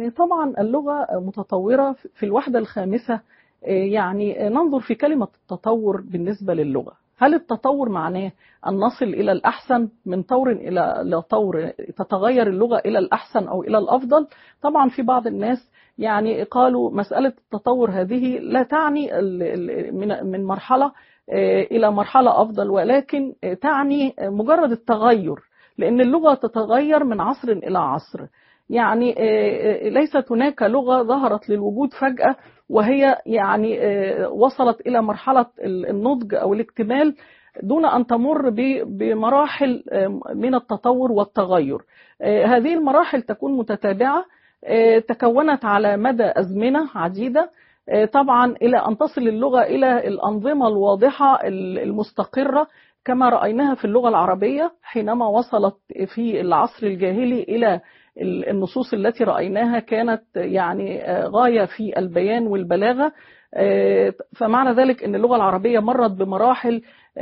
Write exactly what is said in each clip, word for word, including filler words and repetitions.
طبعا اللغة متطورة في الوحدة الخامسة. يعني ننظر في كلمة التطور بالنسبة للغة، هل التطور معناه أن نصل إلى الأحسن من طور إلى طور، تتغير اللغة إلى الأحسن أو إلى الأفضل؟ طبعا في بعض الناس يعني قالوا مسألة التطور هذه لا تعني من مرحلة إلى مرحلة أفضل، ولكن تعني مجرد التغير، لأن اللغة تتغير من عصر إلى عصر. يعني ليست هناك لغة ظهرت للوجود فجأة وهي يعني وصلت إلى مرحلة النضج أو الاكتمال دون أن تمر بمراحل من التطور والتغير. هذه المراحل تكون متتابعة، تكونت على مدى أزمنة عديدة، طبعا إلى أن تصل اللغة إلى الأنظمة الواضحة المستقرة كما رأيناها في اللغة العربية حينما وصلت في العصر الجاهلي إلى النصوص التي رأيناها كانت يعني غاية في البيان والبلاغة. فمعنى ذلك أن اللغة العربية مرت بمراحل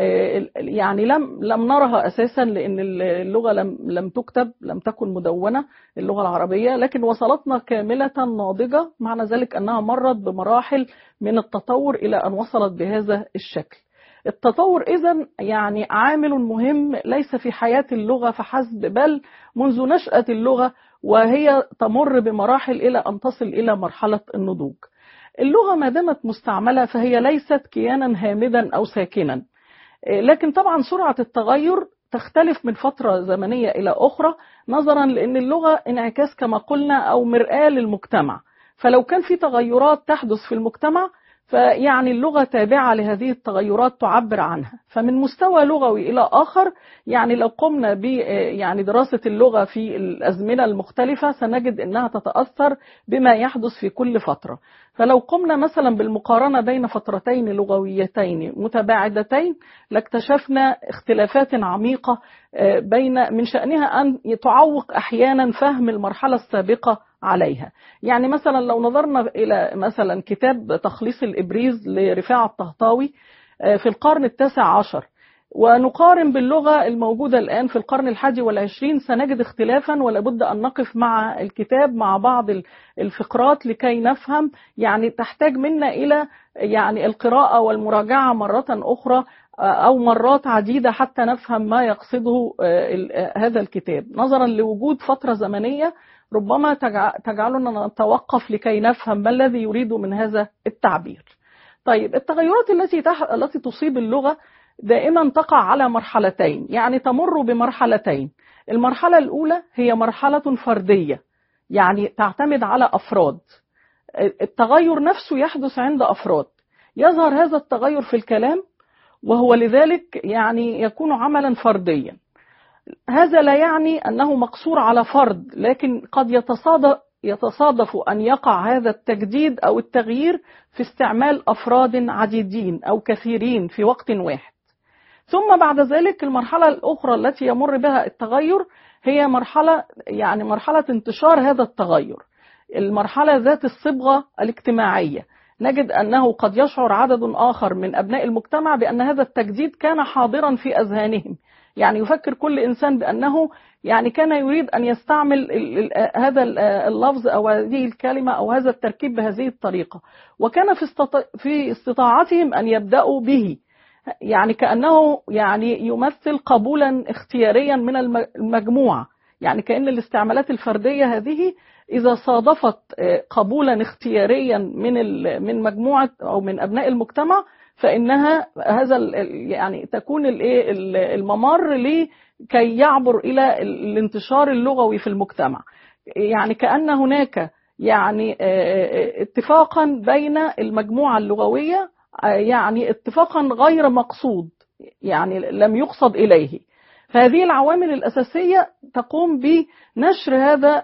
يعني لم لم نرها أساسا، لأن اللغة لم لم تكتب، لم تكن مدونة اللغة العربية، لكن وصلتنا كاملة ناضجة، معنى ذلك أنها مرت بمراحل من التطور إلى أن وصلت بهذا الشكل. التطور إذن يعني عامل مهم ليس في حياة اللغة فحسب، بل منذ نشأة اللغة وهي تمر بمراحل إلى أن تصل إلى مرحلة النضوج. اللغة ما دامت مستعملة فهي ليست كيانا هامدا أو ساكنا، لكن طبعا سرعة التغير تختلف من فترة زمنية إلى أخرى، نظرا لأن اللغة انعكاس كما قلنا أو مرآة للمجتمع. فلو كان في تغيرات تحدث في المجتمع فيعني اللغة تابعة لهذه التغيرات تعبر عنها. فمن مستوى لغوي إلى آخر، يعني لو قمنا ب يعني دراسة اللغة في الأزمنة المختلفة سنجد أنها تتأثر بما يحدث في كل فترة. فلو قمنا مثلا بالمقارنة بين فترتين لغويتين متباعدتين لاكتشفنا اختلافات عميقة بين من شأنها أن تعوق أحيانا فهم المرحلة السابقة عليها. يعني مثلا لو نظرنا إلى مثلا كتاب تخليص الإبريز لرفاعة الطهطاوي في القرن التاسع عشر ونقارن باللغة الموجودة الآن في القرن الحادي والعشرين سنجد اختلافا، ولابد أن نقف مع الكتاب مع بعض الفقرات لكي نفهم. يعني تحتاج منا إلى يعني القراءة والمراجعة مرة أخرى أو مرات عديدة حتى نفهم ما يقصده هذا الكتاب، نظرا لوجود فترة زمنية ربما تجعلنا نتوقف لكي نفهم ما الذي يريد من هذا التعبير. طيب، التغيرات التي التي تصيب اللغة دائما تقع على مرحلتين، يعني تمر بمرحلتين. المرحلة الأولى هي مرحلة فردية، يعني تعتمد على أفراد. التغير نفسه يحدث عند أفراد، يظهر هذا التغير في الكلام وهو لذلك يعني يكون عملا فرديا. هذا لا يعني أنه مقصور على فرد، لكن قد يتصادف, يتصادف أن يقع هذا التجديد أو التغيير في استعمال أفراد عديدين أو كثيرين في وقت واحد. ثم بعد ذلك المرحلة الأخرى التي يمر بها التغير هي مرحلة يعني مرحلة انتشار هذا التغير، المرحلة ذات الصبغة الاجتماعية. نجد أنه قد يشعر عدد آخر من أبناء المجتمع بأن هذا التجديد كان حاضرا في أذهانهم، يعني يفكر كل إنسان بأنه يعني كان يريد أن يستعمل هذا اللفظ أو هذه الكلمة أو هذا التركيب بهذه الطريقة، وكان في استطاعتهم أن يبدأوا به، يعني كأنه يعني يمثل قبولا اختياريا من المجموعة. يعني كأن الاستعمالات الفردية هذه إذا صادفت قبولا اختياريا من من مجموعة أو من أبناء المجتمع فإنها هذا يعني تكون الممر لكي يعبر إلى الانتشار اللغوي في المجتمع. يعني كأن هناك يعني اتفاقا بين المجموعة اللغوية، يعني اتفاقا غير مقصود، يعني لم يقصد إليه. فهذه العوامل الأساسية تقوم بنشر هذا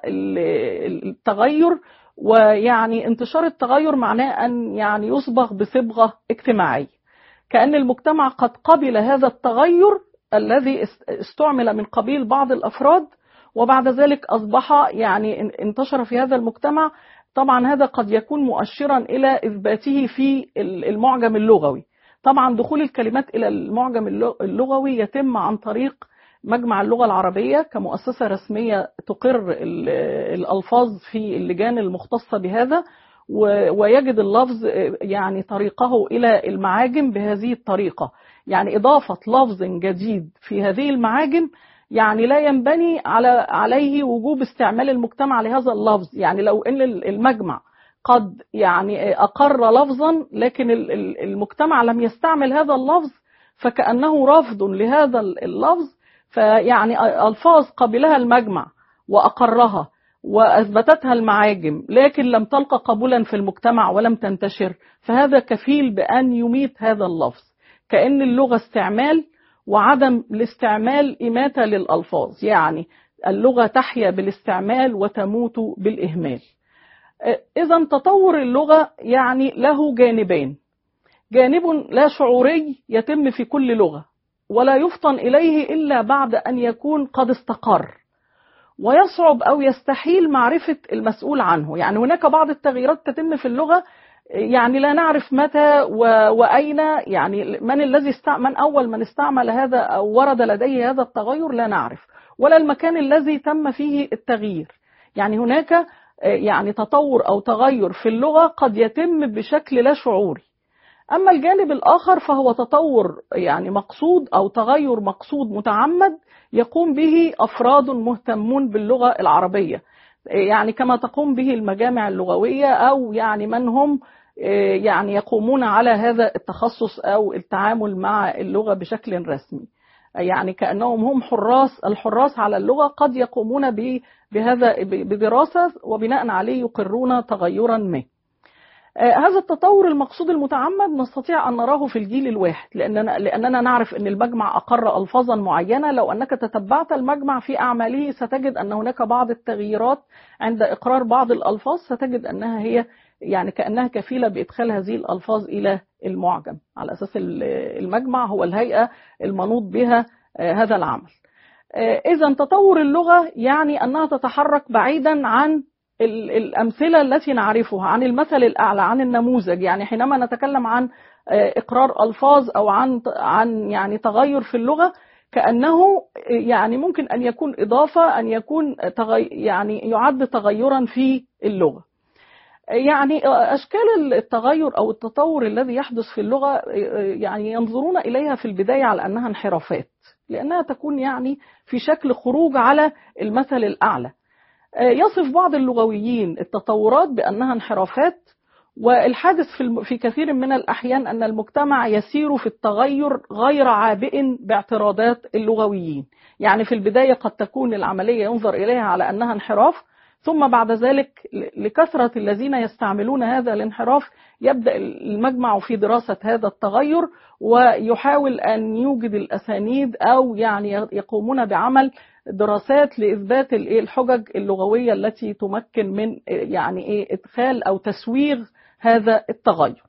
التغير، ويعني انتشار التغير معناه أن يعني يصبغ بصبغة اجتماعية، كأن المجتمع قد قبل هذا التغير الذي استعمل من قبيل بعض الأفراد، وبعد ذلك أصبح يعني انتشر في هذا المجتمع. طبعا هذا قد يكون مؤشرا إلى إثباته في المعجم اللغوي. طبعا دخول الكلمات إلى المعجم اللغوي يتم عن طريق مجمع اللغة العربية كمؤسسة رسمية تقر الألفاظ في اللجان المختصة بهذا، ويجد اللفظ يعني طريقه إلى المعاجم بهذه الطريقة. يعني إضافة لفظ جديد في هذه المعاجم يعني لا ينبني على عليه وجوب استعمال المجتمع لهذا اللفظ. يعني لو ان المجمع قد يعني اقر لفظا لكن المجتمع لم يستعمل هذا اللفظ فكأنه رفض لهذا اللفظ، فيعني الفاظ قبلها المجمع واقرها واثبتتها المعاجم لكن لم تلقى قبولا في المجتمع ولم تنتشر، فهذا كفيل بأن يميت هذا اللفظ. كأن اللغة استعمال وعدم الاستعمال إماتة للألفاظ، يعني اللغة تحيا بالاستعمال وتموت بالإهمال. إذا تطور اللغة يعني له جانبين: جانب لا شعوري يتم في كل لغة ولا يفطن إليه إلا بعد أن يكون قد استقر، ويصعب أو يستحيل معرفة المسؤول عنه. يعني هناك بعض التغييرات تتم في اللغة يعني لا نعرف متى وأين، يعني من الذي استعمل، من أول من استعمل هذا أو ورد لديه هذا التغير لا نعرف، ولا المكان الذي تم فيه التغيير. يعني هناك يعني تطور أو تغير في اللغة قد يتم بشكل لا شعوري. أما الجانب الآخر فهو تطور يعني مقصود أو تغير مقصود متعمد يقوم به أفراد مهتمون باللغة العربية، يعني كما تقوم به المجامع اللغوية أو يعني من هم يعني يقومون على هذا التخصص أو التعامل مع اللغة بشكل رسمي. يعني كأنهم هم حراس الحراس على اللغة، قد يقومون بهذا بدراسة وبناء عليه يقرون تغيرا ما. هذا التطور المقصود المتعمد نستطيع أن نراه في الجيل الواحد، لأننا, لأننا نعرف أن المجمع أقر ألفاظا معينة. لو أنك تتبعت المجمع في أعماله ستجد أن هناك بعض التغييرات عند إقرار بعض الألفاظ، ستجد أنها هي يعني كأنها كفيلة بإدخال هذه الألفاظ إلى المعجم، على أساس المجمع هو الهيئة المنوط بها هذا العمل. إذن تطور اللغة يعني أنها تتحرك بعيدا عن الأمثلة التي نعرفها، عن المثل الأعلى، عن النموذج. يعني حينما نتكلم عن إقرار ألفاظ أو عن عن يعني تغير في اللغة كأنه يعني ممكن أن يكون إضافة، أن يكون تغي يعني يعد تغيرا في اللغة. يعني أشكال التغير أو التطور الذي يحدث في اللغة يعني ينظرون إليها في البداية على أنها انحرافات، لأنها تكون يعني في شكل خروج على المثل الأعلى. يصف بعض اللغويين التطورات بأنها انحرافات، والحادث في في كثير من الأحيان أن المجتمع يسير في التغير غير عابئ باعتراضات اللغويين. يعني في البداية قد تكون العملية ينظر إليها على أنها انحراف، ثم بعد ذلك لكثرة الذين يستعملون هذا الانحراف يبدأ المجمع في دراسة هذا التغير ويحاول أن يوجد الأسانيد أو يعني يقومون بعمل دراسات لإثبات الحجج اللغوية التي تمكن من يعني إيه إدخال أو تسويغ هذا التغير.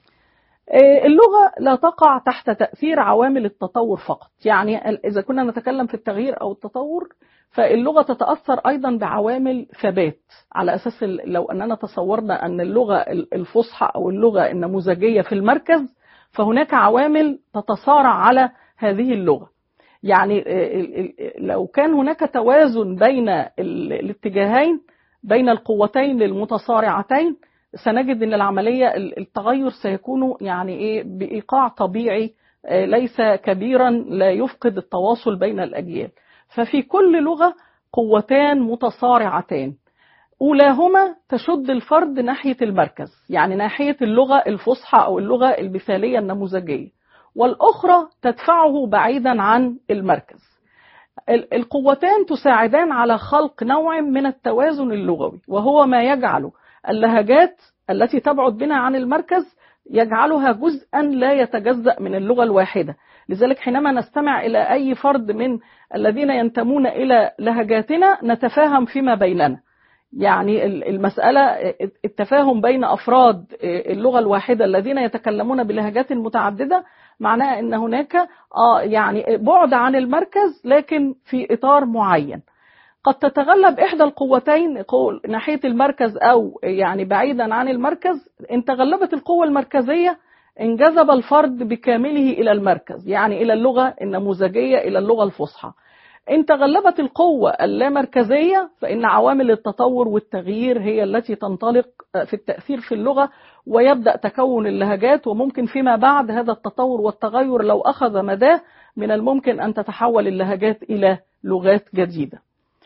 اللغة لا تقع تحت تأثير عوامل التطور فقط. يعني إذا كنا نتكلم في التغيير أو التطور فاللغة تتأثر أيضا بعوامل ثبات، على أساس لو أننا تصورنا أن اللغة الفصحى أو اللغة النموذجية في المركز فهناك عوامل تتصارع على هذه اللغة. يعني لو كان هناك توازن بين الاتجاهين، بين القوتين المتصارعتين، سنجد أن العملية التغير سيكون يعني إيه بإيقاع طبيعي ليس كبيرا لا يفقد التواصل بين الأجيال. ففي كل لغة قوتان متصارعتان، أولاهما تشد الفرد ناحية المركز، يعني ناحية اللغة الفصحى أو اللغة المثالية النموذجية، والأخرى تدفعه بعيدا عن المركز. القوتان تساعدان على خلق نوع من التوازن اللغوي، وهو ما يجعل اللهجات التي تبعد بنا عن المركز يجعلها جزءا لا يتجزأ من اللغة الواحدة. لذلك حينما نستمع إلى أي فرد من الذين ينتمون إلى لهجاتنا نتفاهم فيما بيننا. يعني المسألة التفاهم بين أفراد اللغة الواحدة الذين يتكلمون بلهجات متعددة معناه أن هناك آه يعني بعد عن المركز لكن في إطار معين. قد تتغلب إحدى القوتين ناحية المركز أو يعني بعيدا عن المركز. إن تغلبت القوة المركزية انجذب الفرد بكامله إلى المركز، يعني إلى اللغة النموذجية، إلى اللغة الفصحى. إن تغلبت القوة اللامركزية فإن عوامل التطور والتغيير هي التي تنطلق في التأثير في اللغة، ويبدأ تكون اللهجات، وممكن فيما بعد هذا التطور والتغير لو أخذ مداه من الممكن أن تتحول اللهجات إلى لغات جديدة.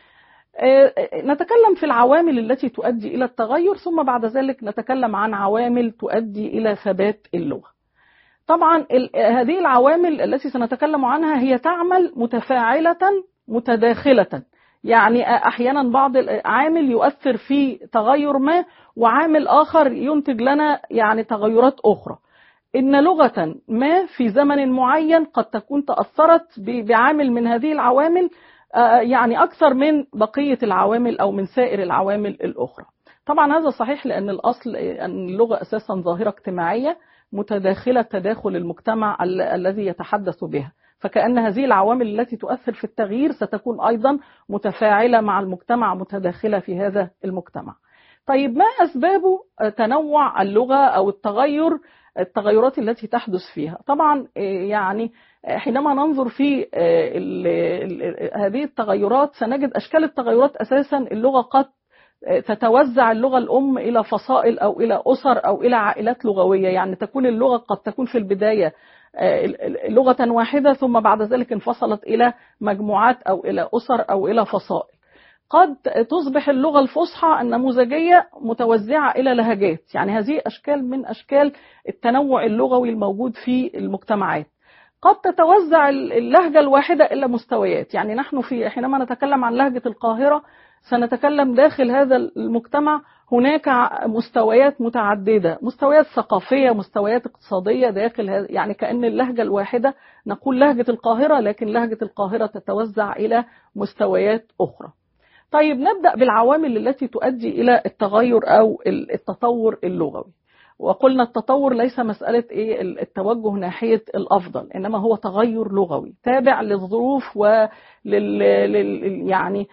نتكلم في العوامل التي تؤدي إلى التغير، ثم بعد ذلك نتكلم عن عوامل تؤدي إلى ثبات اللغة. طبعا هذه العوامل التي سنتكلم عنها هي تعمل متفاعلة متداخلة، يعني أحيانا بعض عامل يؤثر في تغير ما وعامل آخر ينتج لنا يعني تغيرات أخرى. إن لغة ما في زمن معين قد تكون تأثرت بعامل من هذه العوامل يعني أكثر من بقية العوامل أو من سائر العوامل الأخرى. طبعا هذا صحيح لأن الأصل أن اللغة أساسا ظاهرة اجتماعية متداخلة تداخل المجتمع ال الذي يتحدث بها، فكأن هذه العوامل التي تؤثر في التغيير ستكون أيضا متفاعلة مع المجتمع، متداخلة في هذا المجتمع. طيب ما أسباب تنوع اللغة أو التغير التغيرات التي تحدث فيها؟ طبعا يعني حينما ننظر في ال ال هذه التغيرات سنجد أشكال التغيرات أساسا اللغة قد تتوزع اللغة الأم إلى فصائل أو إلى أسر أو إلى عائلات لغوية، يعني تكون اللغة قد تكون في البداية لغة واحدة ثم بعد ذلك انفصلت إلى مجموعات أو إلى أسر أو إلى فصائل. قد تصبح اللغة الفصحى النموذجية متوزعة إلى لهجات، يعني هذه أشكال من أشكال التنوع اللغوي الموجود في المجتمعات. قد تتوزع اللهجة الواحدة إلى مستويات، يعني نحن في حينما نتكلم عن لهجة القاهرة سنتكلم داخل هذا المجتمع هناك مستويات متعددة، مستويات ثقافية، مستويات اقتصادية داخل هذا، يعني كأن اللهجة الواحدة نقول لهجة القاهرة، لكن لهجة القاهرة تتوزع إلى مستويات أخرى. طيب نبدأ بالعوامل التي تؤدي إلى التغير أو التطور اللغوي. وقلنا التطور ليس مسألة إيه التوجه ناحية الأفضل، إنما هو تغير لغوي تابع للظروف ولل يعني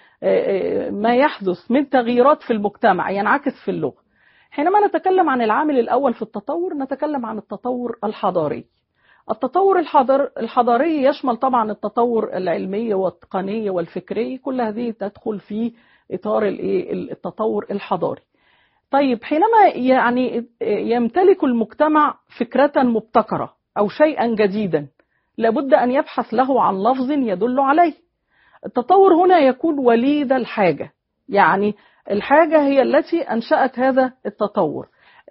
ما يحدث من تغييرات في المجتمع ينعكس في اللغة. حينما نتكلم عن العامل الأول في التطور نتكلم عن التطور الحضاري. التطور الحضار الحضاري يشمل طبعا التطور العلمي والتقني والفكري، كل هذه تدخل في إطار التطور الحضاري. طيب حينما يعني يمتلك المجتمع فكرة مبتكرة أو شيئا جديدا لابد أن يبحث له عن لفظ يدل عليه. التطور هنا يكون وليد الحاجة، يعني الحاجة هي التي أنشأت هذا التطور،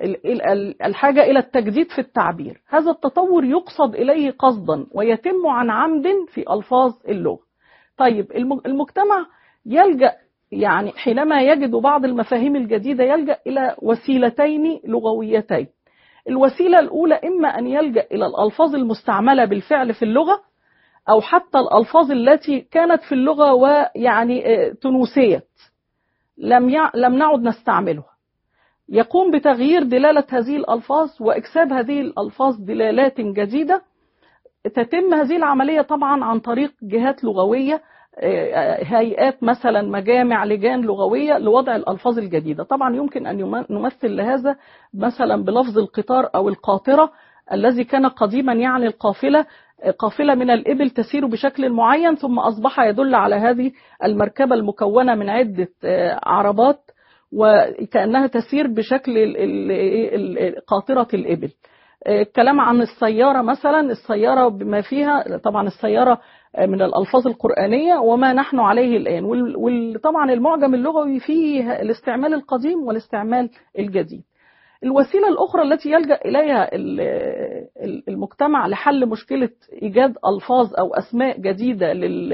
الحاجة إلى التجديد في التعبير. هذا التطور يقصد إليه قصدا ويتم عن عمد في ألفاظ اللغة. طيب المجتمع يلجأ يعني حينما يجد بعض المفاهيم الجديدة يلجأ إلى وسيلتين لغويتين. الوسيلة الأولى إما أن يلجأ إلى الألفاظ المستعملة بالفعل في اللغة، أو حتى الألفاظ التي كانت في اللغة ويعني تنوسيت لم يع... لم نعد نستعملها. يقوم بتغيير دلالة هذه الألفاظ وإكساب هذه الألفاظ دلالات جديدة. تتم هذه العملية طبعا عن طريق جهات لغوية، هيئات مثلا مجامع لجان لغوية لوضع الألفاظ الجديدة. طبعا يمكن أن نمثل لهذا مثلا بلفظ القطار أو القاطرة الذي كان قديما يعني القافلة قافلة من الإبل تسير بشكل معين، ثم أصبح يدل على هذه المركبة المكونة من عدة عربات وكأنها تسير بشكل قاطرة الإبل. الكلام عن السيارة مثلا، السيارة بما فيها طبعا السيارة من الألفاظ القرآنية وما نحن عليه الآن، وطبعا المعجم اللغوي فيه الاستعمال القديم والاستعمال الجديد. الوسيلة الأخرى التي يلجأ إليها المجتمع لحل مشكلة إيجاد ألفاظ أو أسماء جديدة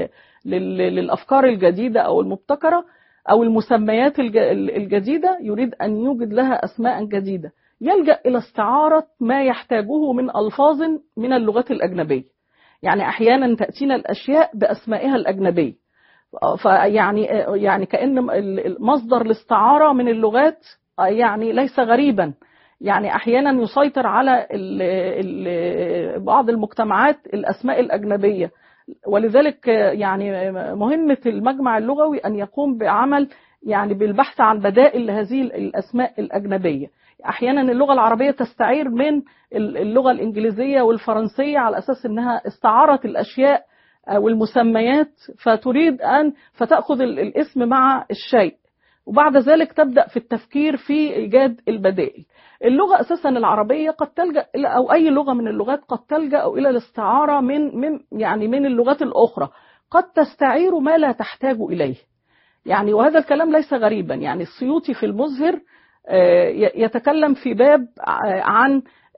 للأفكار الجديدة أو المبتكرة أو المسميات الجديدة، يريد أن يوجد لها أسماء جديدة، يلجأ إلى استعارة ما يحتاجه من ألفاظ من اللغات الأجنبية. يعني أحيانا تأتينا الأشياء بأسمائها الأجنبية، فيعني يعني كأن مصدر الاستعارة من اللغات يعني ليس غريبا. يعني أحيانا يسيطر على ال ال بعض المجتمعات الأسماء الأجنبية، ولذلك يعني مهمة المجمع اللغوي أن يقوم بعمل يعني بالبحث عن بدائل لهذه الأسماء الأجنبية. أحيانا اللغة العربية تستعير من اللغة الإنجليزية والفرنسية على أساس أنها استعارت الأشياء والمسميات، فتريد أن فتأخذ الاسم مع الشيء، وبعد ذلك تبدأ في التفكير في إيجاد البدائل. اللغة أساسا العربية قد تلجأ إلى، أو أي لغة من اللغات قد تلجأ إلى الاستعارة من من يعني من اللغات الأخرى، قد تستعير ما لا تحتاج إليه. يعني وهذا الكلام ليس غريبا. يعني السيوطي في المزهر يتكلم في باب عن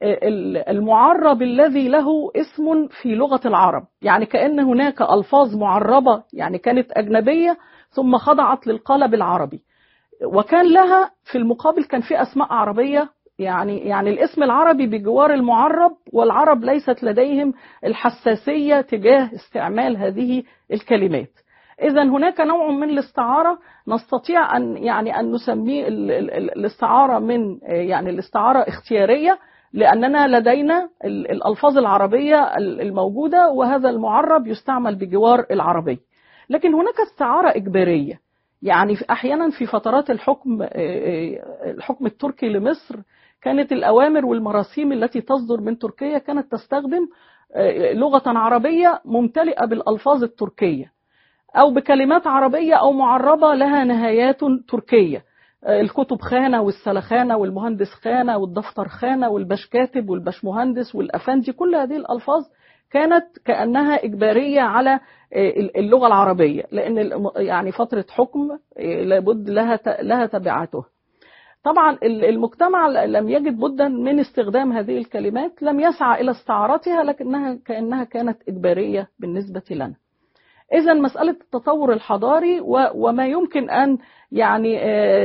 المعرب الذي له اسم في لغة العرب، يعني كأن هناك ألفاظ معربة يعني كانت أجنبية ثم خضعت للقالب العربي، وكان لها في المقابل كان في أسماء عربية، يعني يعني الاسم العربي بجوار المعرب، والعرب ليست لديهم الحساسية تجاه استعمال هذه الكلمات. إذا هناك نوع من الاستعارة نستطيع أن يعني أن نسميه الاستعارة من يعني الاستعارة اختيارية، لأننا لدينا الألفاظ العربية الموجودة وهذا المعرب يستعمل بجوار العربي. لكن هناك استعارة إجبارية، يعني أحيانا في فترات الحكم الحكم التركي لمصر كانت الأوامر والمراسيم التي تصدر من تركيا كانت تستخدم لغة عربية ممتلئة بالألفاظ التركية، أو بكلمات عربية أو معربة لها نهايات تركية. الكتب خانة والسلخانة والمهندس خانة والدفتر خانة والبشكاتب والبشمهندس والأفندي، كل هذه الألفاظ كانت كأنها إجبارية على اللغة العربية، لأن يعني فترة حكم لابد لها لها تبعاته. طبعا المجتمع لم يجد بدا من استخدام هذه الكلمات، لم يسعى إلى استعارتها، لكنها كأنها كانت إجبارية بالنسبة لنا. إذا مسألة التطور الحضاري وما يمكن أن يعني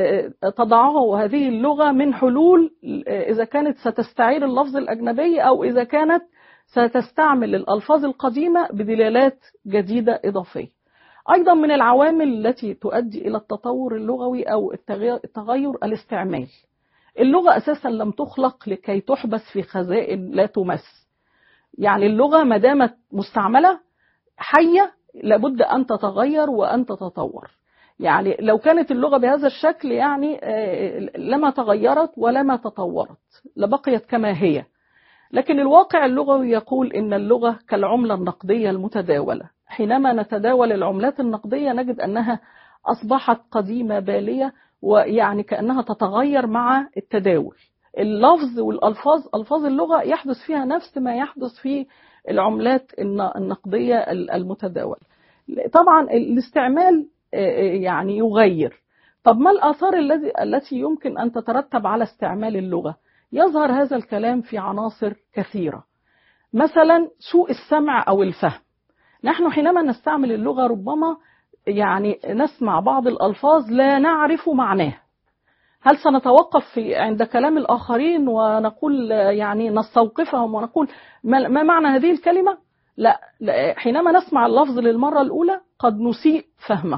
تضعه هذه اللغة من حلول، إذا كانت ستستعير اللفظ الأجنبي أو إذا كانت ستستعمل الألفاظ القديمة بدلالات جديدة إضافية. أيضا من العوامل التي تؤدي إلى التطور اللغوي أو التغير الاستعمال. اللغة أساسا لم تخلق لكي تحبس في خزائن لا تمس. يعني اللغة ما دامت مستعملة حية لابد أن تتغير وأن تتطور. يعني لو كانت اللغة بهذا الشكل يعني لما تغيرت ولما تطورت، لبقيت كما هي. لكن الواقع اللغوي يقول إن اللغة كالعملة النقدية المتداولة، حينما نتداول العملات النقدية نجد أنها أصبحت قديمة بالية، ويعني كأنها تتغير مع التداول. اللفظ والألفاظ، ألفاظ اللغة يحدث فيها نفس ما يحدث في العملات النقدية المتداولة. طبعا الاستعمال يعني يغير. طب ما الآثار التي يمكن أن تترتب على استعمال اللغة؟ يظهر هذا الكلام في عناصر كثيرة. مثلا سوء السمع أو الفهم. نحن حينما نستعمل اللغة ربما يعني نسمع بعض الألفاظ لا نعرف معناها. هل سنتوقف في عند كلام الآخرين ونقول يعني نستوقفهم ونقول ما معنى هذه الكلمة؟ لا, لا. حينما نسمع اللفظ للمرة الأولى قد نسيء فهمه،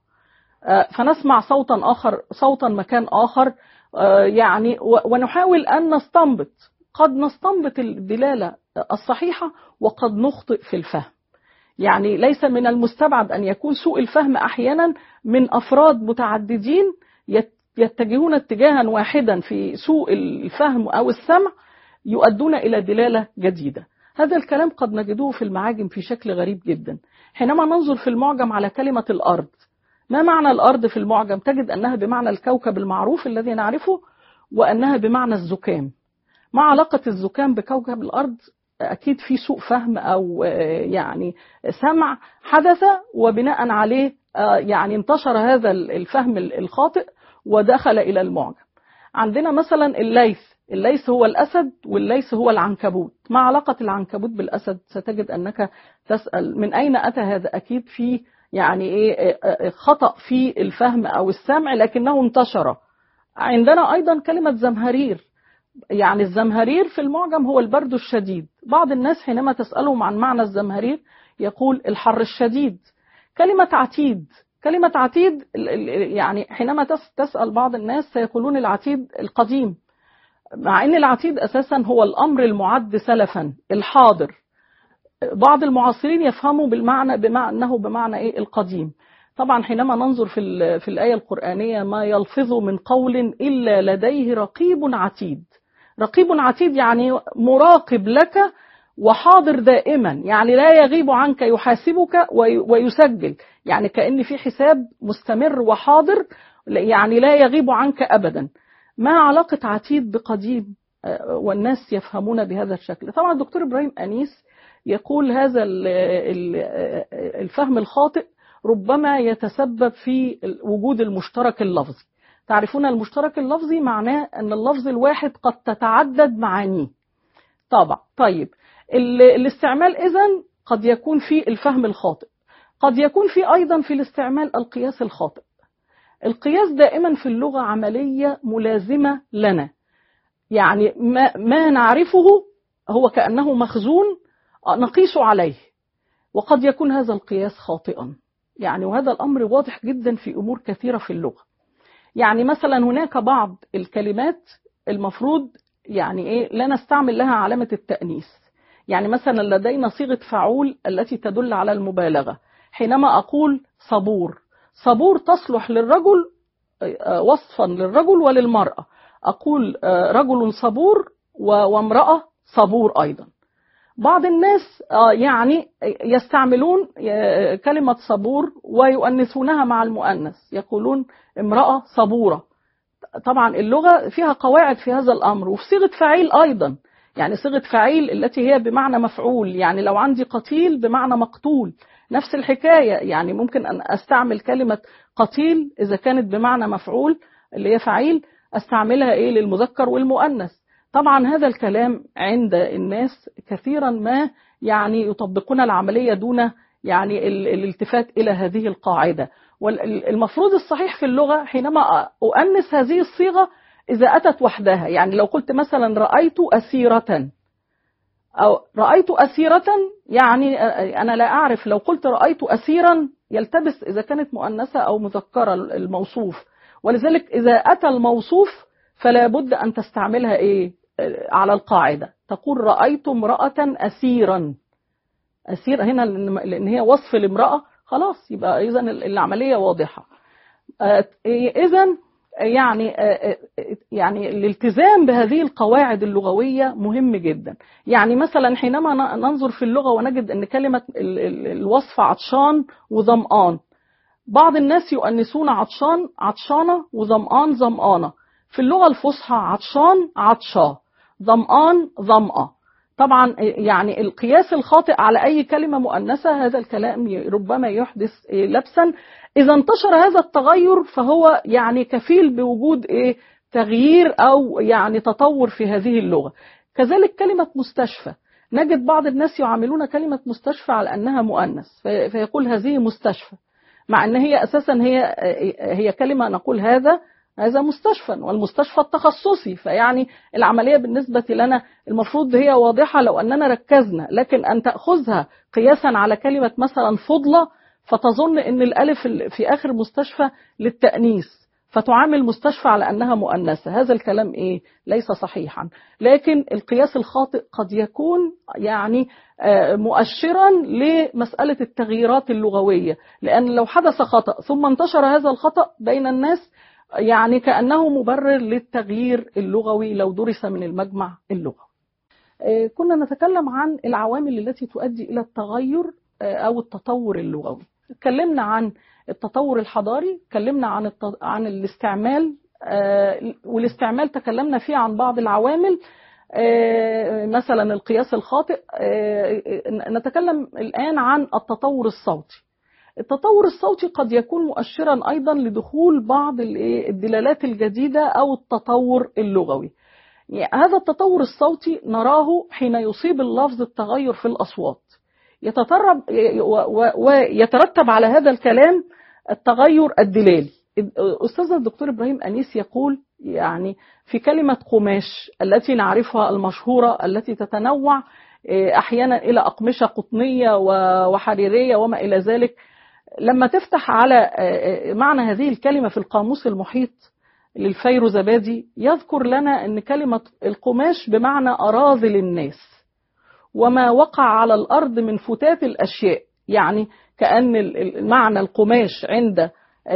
فنسمع صوتا آخر، صوتا مكان آخر، يعني ونحاول أن نستنبط. قد نستنبط الدلالة الصحيحة وقد نخطئ في الفهم. يعني ليس من المستبعد أن يكون سوء الفهم أحيانا من أفراد متعددين يتجهون اتجاها واحدا في سوء الفهم أو السمع يؤدون إلى دلالة جديدة. هذا الكلام قد نجده في المعاجم في شكل غريب جدا. حينما ننظر في المعجم على كلمة الأرض، ما معنى الأرض في المعجم؟ تجد أنها بمعنى الكوكب المعروف الذي نعرفه، وأنها بمعنى الزكام. ما علاقة الزكام بكوكب الأرض؟ أكيد في سوء فهم أو يعني سمع حدث، وبناء عليه يعني انتشر هذا الفهم الخاطئ ودخل إلى المعجم. عندنا مثلا الليث، الليث هو الأسد والليث هو العنكبوت. ما علاقة العنكبوت بالأسد؟ ستجد أنك تسأل من أين أتى هذا؟ أكيد في يعني إيه خطأ في الفهم أو السمع، لكنه انتشر. عندنا أيضا كلمة زمهرير. يعني الزمهرير في المعجم هو البرد الشديد. بعض الناس حينما تسألهم عن معنى الزمهرير يقول الحر الشديد. كلمة عتيد، كلمة عتيد يعني حينما تسأل بعض الناس سيقولون العتيد القديم، مع أن العتيد أساسا هو الأمر المعد سلفا الحاضر. بعض المعاصرين يفهموا بالمعنى بما أنه بمعنى إيه القديم. طبعا حينما ننظر في في الآية القرآنية ما يلفظ من قول إلا لديه رقيب عتيد. رقيب عتيد يعني مراقب لك وحاضر دائما، يعني لا يغيب عنك، يحاسبك ويسجل، يعني كأن في حساب مستمر وحاضر، يعني لا يغيب عنك أبدا. ما علاقة عتيد بقديم والناس يفهمون بهذا الشكل؟ طبعا الدكتور إبراهيم أنيس يقول هذا الفهم الخاطئ ربما يتسبب في وجود المشترك اللفظي. تعرفون المشترك اللفظي معناه أن اللفظ الواحد قد تتعدد معانيه. طبعا طيب الاستعمال إذن قد يكون في الفهم الخاطئ، قد يكون في أيضا في الاستعمال القياس الخاطئ. القياس دائما في اللغة عملية ملازمة لنا، يعني ما, ما نعرفه هو كأنه مخزون نقيس عليه، وقد يكون هذا القياس خاطئا، يعني وهذا الأمر واضح جدا في أمور كثيرة في اللغة. يعني مثلا هناك بعض الكلمات المفروض يعني إيه لا نستعمل لها علامة التأنيث، يعني مثلا لدينا صيغة فعول التي تدل على المبالغة. حينما أقول صبور، صبور تصلح للرجل وصفا للرجل وللمرأة. أقول رجل صبور وامرأة صبور أيضا. بعض الناس يعني يستعملون كلمة صبور ويؤنثونها مع المؤنث، يقولون امرأة صبورة. طبعا اللغة فيها قواعد في هذا الأمر. وفي صيغة فعيل أيضا، يعني صيغة فعيل التي هي بمعنى مفعول، يعني لو عندي قتيل بمعنى مقتول نفس الحكاية، يعني ممكن أن أستعمل كلمة قتيل إذا كانت بمعنى مفعول اللي هي فعيل أستعملها إيه للمذكر والمؤنث. طبعا هذا الكلام عند الناس كثيرا ما يعني يطبقون العملية دون يعني الالتفات إلى هذه القاعدة. والمفروض الصحيح في اللغة حينما أؤنث هذه الصيغة إذا أتت وحدها، يعني لو قلت مثلا رأيت أسيرة أو رأيت أسيرة، يعني أنا لا أعرف لو قلت رأيت أسيرا يلتبس إذا كانت مؤنثة أو مذكرة الموصوف، ولذلك إذا أتى الموصوف فلا بد أن تستعملها إيه على القاعدة، تقول رأيت امرأة أسيرا. أسير هنا لأن هي وصف لامرأة، خلاص يبقى إذن العملية واضحة. إذن يعني يعني الالتزام بهذه القواعد اللغوية مهم جدا. يعني مثلا حينما ننظر في اللغة ونجد أن كلمة الوصف عطشان وظمآن، بعض الناس يؤنثون عطشان عطشانة وظمآن ظمآنة. في اللغة الفصحى عطشان عطشا، ظمآن ظمأة. طبعا يعني القياس الخاطئ على أي كلمة مؤنثة هذا الكلام ربما يحدث لبسا. إذا انتشر هذا التغير فهو يعني كفيل بوجود إيه تغيير أو يعني تطور في هذه اللغة. كذلك كلمة مستشفى، نجد بعض الناس يعاملون كلمة مستشفى على أنها مؤنث، فيقول هذه مستشفى، مع أن هي أساسا هي هي كلمة نقول هذا هذا مستشفى، والمستشفى التخصصي. فيعني العملية بالنسبة لنا المفروض هي واضحة لو أننا ركزنا، لكن أن تأخذها قياسا على كلمة مثلا فضلة فتظن أن الألف في آخر مستشفى للتأنيث فتعامل مستشفى على أنها مؤنثة، هذا الكلام إيه ليس صحيحا. لكن القياس الخاطئ قد يكون يعني مؤشرا لمسألة التغييرات اللغوية، لأن لو حدث خطأ ثم انتشر هذا الخطأ بين الناس يعني كأنه مبرر للتغيير اللغوي لو درس من المجمع اللغوي. كنا نتكلم عن العوامل التي تؤدي إلى التغير أو التطور اللغوي. اتكلمنا عن التطور الحضاري، اتكلمنا عن الت... عن الاستعمال، والاستعمال تكلمنا فيه عن بعض العوامل مثلا القياس الخاطئ. نتكلم الآن عن التطور الصوتي. التطور الصوتي قد يكون مؤشرا أيضا لدخول بعض الدلالات الجديدة أو التطور اللغوي. هذا التطور الصوتي نراه حين يصيب اللفظ التغير في الأصوات، يتطرب ويترتب على هذا الكلام التغير الدلالي. أستاذنا الدكتور إبراهيم أنيس يقول يعني في كلمة قماش التي نعرفها المشهورة التي تتنوع أحيانا إلى أقمشة قطنية وحريرية وما إلى ذلك، لما تفتح على معنى هذه الكلمة في القاموس المحيط للفيروزبادي يذكر لنا أن كلمة القماش بمعنى أراذل الناس وما وقع على الأرض من فتات الأشياء، يعني كأن المعنى القماش عند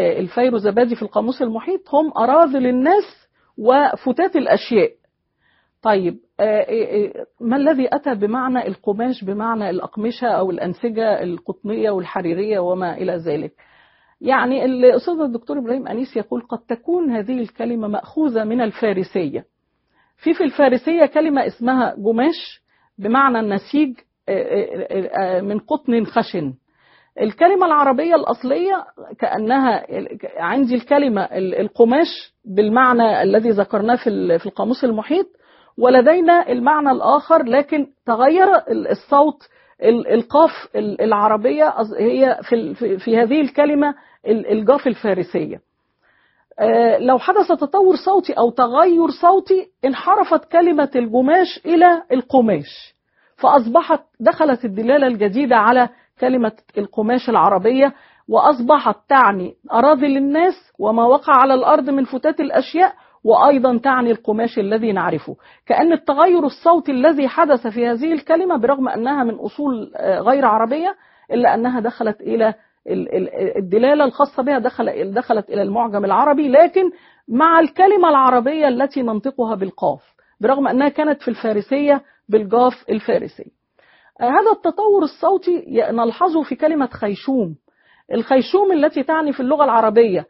الفيروزبادي في القاموس المحيط هم أراذل الناس وفتات الأشياء. طيب ما الذي أتى بمعنى القماش بمعنى الأقمشة أو الأنسجة القطنية والحريرية وما إلى ذلك؟ يعني الأستاذ الدكتور إبراهيم أنيس يقول قد تكون هذه الكلمة مأخوذة من الفارسية. في في الفارسية كلمة اسمها قماش بمعنى النسيج من قطن خشن. الكلمة العربية الأصلية كأنها عندي الكلمة القماش بالمعنى الذي ذكرناه في القاموس المحيط، ولدينا المعنى الآخر لكن تغير الصوت. القاف العربية هي في في هذه الكلمة القاف الفارسية. لو حدث تطور صوتي أو تغير صوتي انحرفت كلمة القماش إلى القماش، فأصبحت دخلت الدلالة الجديدة على كلمة القماش العربية، وأصبحت تعني أراضي للناس وما وقع على الأرض من فتات الأشياء، وأيضا تعني القماش الذي نعرفه. كأن التغير الصوتي الذي حدث في هذه الكلمة برغم أنها من أصول غير عربية إلا أنها دخلت إلى الدلالة الخاصة بها، دخل دخلت إلى المعجم العربي، لكن مع الكلمة العربية التي ننطقها بالقاف برغم أنها كانت في الفارسية بالقاف الفارسي. هذا التطور الصوتي نلحظه في كلمة خيشوم. الخيشوم التي تعني في اللغة العربية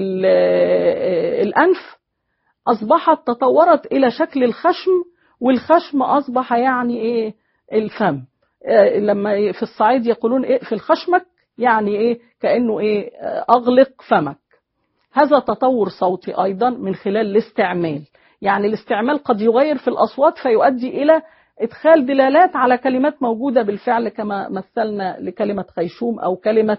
الأنف أصبحت تطورت إلى شكل الخشم، والخشم أصبح يعني إيه الفم. لما في الصعيد يقولون إيه في الخشمك، يعني إيه كأنه إيه أغلق فمك. هذا تطور صوتي أيضا من خلال الاستعمال. يعني الاستعمال قد يغير في الأصوات فيؤدي إلى إدخال دلالات على كلمات موجودة بالفعل كما مثلنا لكلمة خيشوم أو كلمة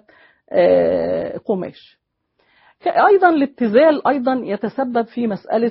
قماش. أيضا الابتذال أيضا يتسبب في مسألة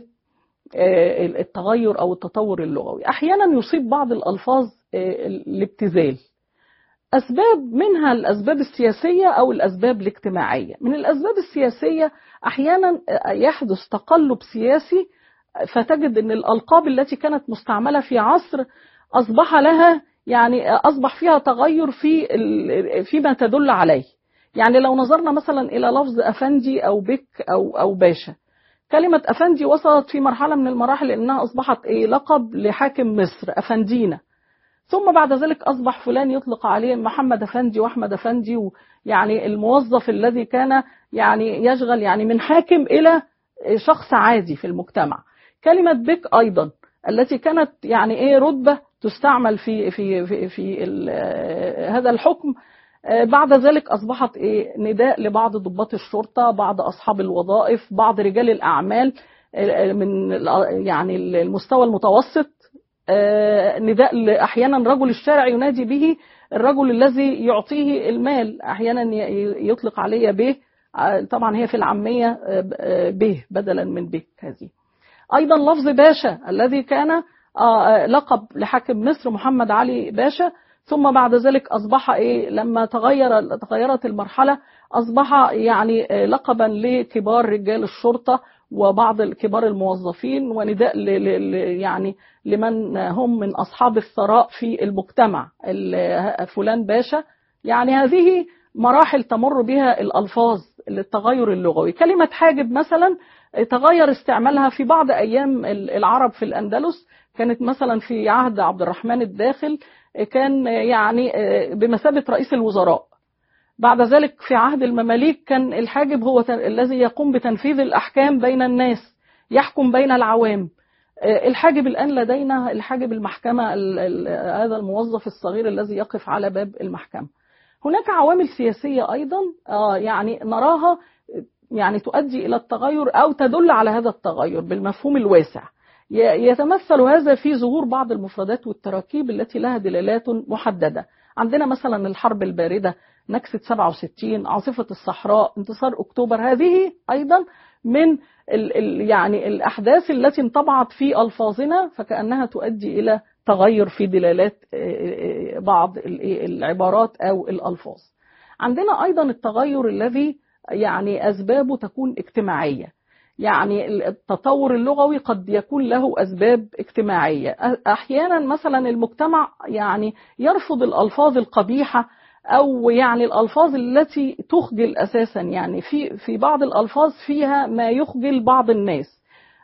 التغير أو التطور اللغوي. أحيانا يصيب بعض الألفاظ الابتذال، أسباب منها الأسباب السياسية أو الأسباب الاجتماعية. من الأسباب السياسية أحيانا يحدث تقلب سياسي، فتجد أن الألقاب التي كانت مستعملة في عصر أصبح لها يعني أصبح فيها تغير في فيما تدل عليه. يعني لو نظرنا مثلا إلى لفظ أفندي أو بك أو أو باشا، كلمة أفندي وصلت في مرحلة من المراحل إنها أصبحت إيه لقب لحاكم مصر أفندينا، ثم بعد ذلك أصبح فلان يطلق عليه محمد أفندي وأحمد أفندي، يعني الموظف الذي كان يعني يشغل يعني من حاكم إلى شخص عادي في المجتمع. كلمة بك أيضا التي كانت يعني إيه رتبة تستعمل في في في, في هذا الحكم، بعد ذلك أصبحت إيه نداء لبعض ضباط الشرطة، بعض أصحاب الوظائف، بعض رجال الأعمال من يعني المستوى المتوسط، نداء أحيانا رجل الشارع ينادي به الرجل الذي يعطيه المال، أحيانا يطلق عليه به، طبعا هي في العامية به بدلا من بك. هذه أيضا لفظ باشا الذي كان لقب لحاكم مصر محمد علي باشا، ثم بعد ذلك أصبح إيه لما تغير تغيرت المرحلة أصبح يعني لقبا لكبار رجال الشرطة وبعض كبار الموظفين، ونداء يعني لمن هم من أصحاب الثراء في المجتمع فلان باشا. يعني هذه مراحل تمر بها الألفاظ للتغير اللغوي. كلمة حاجب مثلا تغير استعمالها في بعض أيام العرب في الأندلس، كانت مثلا في عهد عبد الرحمن الداخل كان يعني بمثابة رئيس الوزراء. بعد ذلك في عهد المماليك كان الحاجب هو الذي يقوم بتنفيذ الأحكام بين الناس، يحكم بين العوام. الحاجب الآن لدينا الحاجب المحكمة، هذا الموظف الصغير الذي يقف على باب المحكمة. هناك عوامل سياسية أيضا يعني نراها يعني تؤدي إلى التغير أو تدل على هذا التغير بالمفهوم الواسع. يتمثل هذا في ظهور بعض المفردات والتراكيب التي لها دلالات محددة. عندنا مثلا الحرب الباردة، نكسة سبعة وستين، عاصفة الصحراء، انتصار أكتوبر. هذه أيضا من ال ال يعني الأحداث التي انطبعت في ألفاظنا فكأنها تؤدي إلى تغير في دلالات بعض العبارات أو الألفاظ. عندنا أيضا التغير الذي يعني أسبابه تكون اجتماعية. يعني التطور اللغوي قد يكون له أسباب اجتماعية. أحيانا مثلا المجتمع يعني يرفض الألفاظ القبيحة أو يعني الألفاظ التي تخجل أساسا، يعني في في بعض الألفاظ فيها ما يخجل بعض الناس.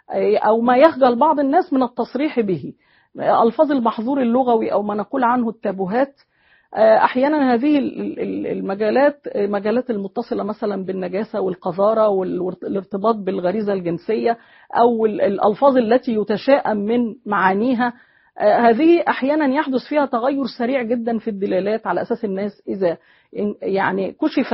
أو ما يخجل بعض الناس من التصريح به. ألفاظ المحظور اللغوي أو ما نقول عنه التابوهات، أحيانا هذه المجالات مجالات المتصلة مثلا بالنجاسة والقذارة والارتباط بالغريزة الجنسية أو الألفاظ التي يتشائم من معانيها، هذه أحيانا يحدث فيها تغير سريع جدا في الدلالات، على أساس الناس إذا يعني كشف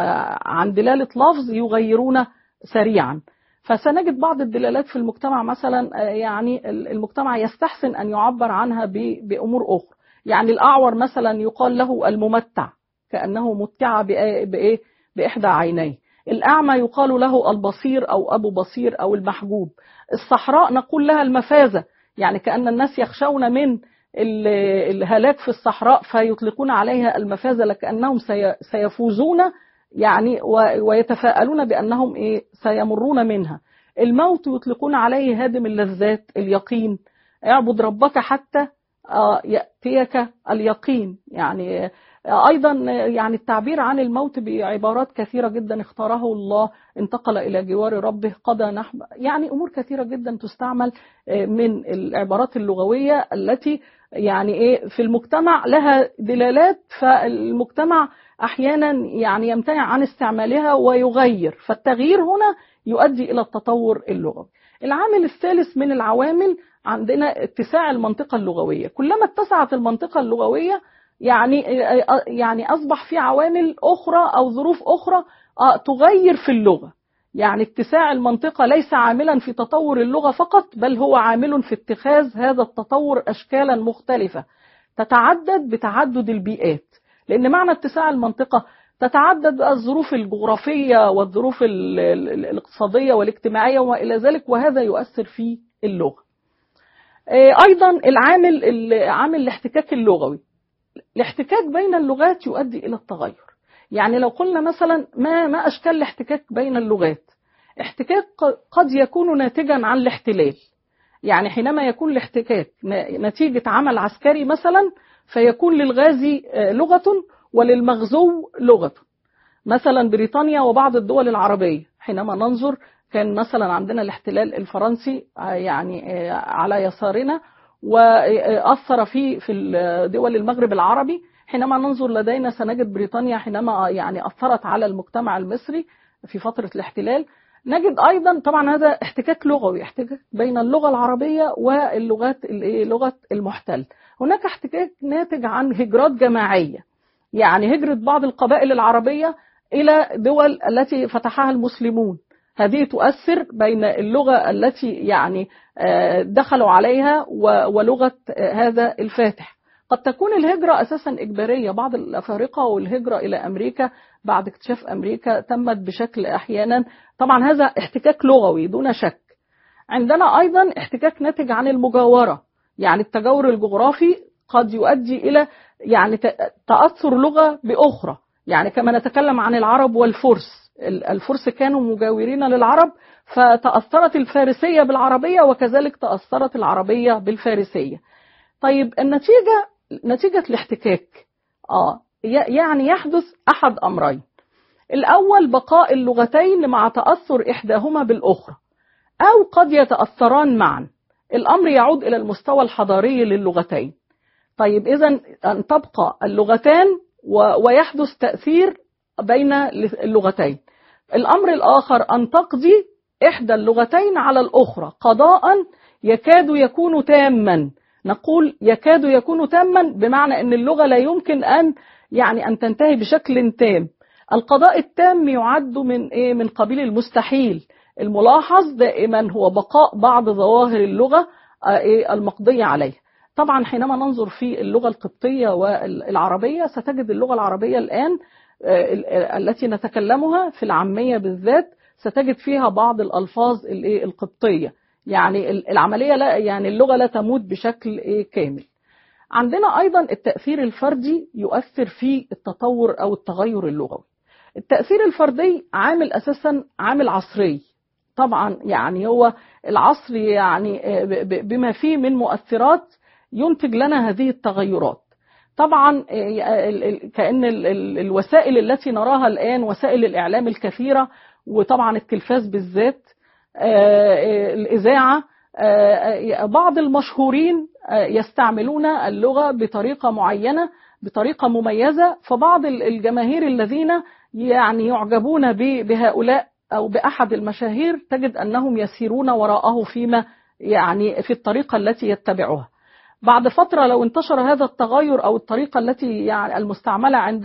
عن دلالة لفظ يغيرون سريعا. فسنجد بعض الدلالات في المجتمع مثلا يعني المجتمع يستحسن أن يعبر عنها بأمور أخرى. يعني الأعور مثلا يقال له الممتع كأنه متع بإيه؟ بإحدى عينيه. الأعمى يقال له البصير أو أبو بصير أو المحجوب. الصحراء نقول لها المفازة، يعني كأن الناس يخشون من الهلاك في الصحراء فيطلقون عليها المفازة لكأنهم سيفوزون يعني ويتفاءلون بأنهم إيه سيمرون منها. الموت يطلقون عليه هادم اللذات، اليقين. اعبد ربك حتى يأتيك اليقين. يعني أيضا يعني التعبير عن الموت بعبارات كثيرة جدا اختاره الله، انتقل إلى جوار ربه، قضى نحبه. يعني أمور كثيرة جدا تستعمل من العبارات اللغوية التي يعني إيه في المجتمع لها دلالات، فالمجتمع أحيانا يعني يمتنع عن استعمالها ويغير، فالتغيير هنا يؤدي إلى التطور اللغوي. العامل الثالث من العوامل عندنا اتساع المنطقة اللغوية. كلما اتسعت المنطقة اللغوية يعني يعني أصبح في عوامل أخرى أو ظروف أخرى تغير في اللغة. يعني اتساع المنطقة ليس عاملا في تطور اللغة فقط، بل هو عامل في اتخاذ هذا التطور أشكالا مختلفة تتعدد بتعدد البيئات. لأن معنى اتساع المنطقة تتعدد الظروف الجغرافية والظروف الاقتصادية والاجتماعية وإلى ذلك، وهذا يؤثر في اللغة. أيضا العامل عامل الاحتكاك اللغوي. الاحتكاك بين اللغات يؤدي إلى التغير. يعني لو قلنا مثلا ما ما أشكال الاحتكاك بين اللغات؟ احتكاك قد يكون ناتجا عن الاحتلال. يعني حينما يكون الاحتكاك نتيجة عمل عسكري مثلا، فيكون للغازي لغة وللمغزو لغة. مثلا بريطانيا وبعض الدول العربية حينما ننظر، كان مثلا عندنا الاحتلال الفرنسي يعني على يسارنا وأثر في في دول المغرب العربي. حينما ننظر لدينا سنجد بريطانيا حينما يعني أثرت على المجتمع المصري في فترة الاحتلال. نجد أيضا طبعا هذا احتكاك لغوي، احتكاك بين اللغة العربية واللغات لغة المحتل. هناك احتكاك ناتج عن هجرات جماعية، يعني هجرة بعض القبائل العربية إلى دول التي فتحها المسلمون. هذه تؤثر بين اللغة التي يعني دخلوا عليها ولغة هذا الفاتح. قد تكون الهجرة أساسا إجبارية، بعض الأفارقة والهجرة إلى أمريكا بعد اكتشاف أمريكا تمت بشكل أحيانا. طبعا هذا احتكاك لغوي دون شك. عندنا أيضا احتكاك ناتج عن المجاورة، يعني التجاور الجغرافي قد يؤدي إلى يعني تأثر لغة بأخرى. يعني كما نتكلم عن العرب والفرس، الفرس كانوا مجاورين للعرب فتأثرت الفارسية بالعربية وكذلك تأثرت العربية بالفارسية. طيب النتيجة نتيجة الاحتكاك آه يعني يحدث أحد أمرين. الأول بقاء اللغتين مع تأثر إحداهما بالأخرى، أو قد يتأثران معا. الأمر يعود إلى المستوى الحضاري للغتين. طيب إذن أن تبقى اللغتان ويحدث تأثير بين اللغتين. الأمر الآخر أن تقضي إحدى اللغتين على الأخرى قضاء يكاد يكون تاما. نقول يكاد يكون تاما بمعنى أن اللغة لا يمكن أن يعني أن تنتهي بشكل تام. القضاء التام يعد من إيه؟ من قبيل المستحيل. الملاحظ دائما هو بقاء بعض ظواهر اللغة المقضية عليها. طبعا حينما ننظر في اللغة القبطية والعربية ستجد اللغة العربية الآن التي نتكلمها في العامية بالذات ستجد فيها بعض الألفاظ القبطية. يعني العملية لا يعني اللغة لا تموت بشكل كامل. عندنا أيضا التأثير الفردي يؤثر في التطور أو التغير اللغوي. التأثير الفردي عامل أساسا عامل عصري. طبعا يعني هو العصر يعني بما فيه من مؤثرات ينتج لنا هذه التغيرات. طبعا كأن الوسائل التي نراها الآن وسائل الإعلام الكثيرة، وطبعا التلفاز بالذات، الإذاعة، بعض المشهورين يستعملون اللغة بطريقة معينة، بطريقة مميزة، فبعض الجماهير الذين يعني يعجبون بهؤلاء أو بأحد المشاهير تجد أنهم يسيرون وراءه فيما يعني في الطريقة التي يتبعها. بعد فترة لو انتشر هذا التغير أو الطريقة التي يعني المستعملة عند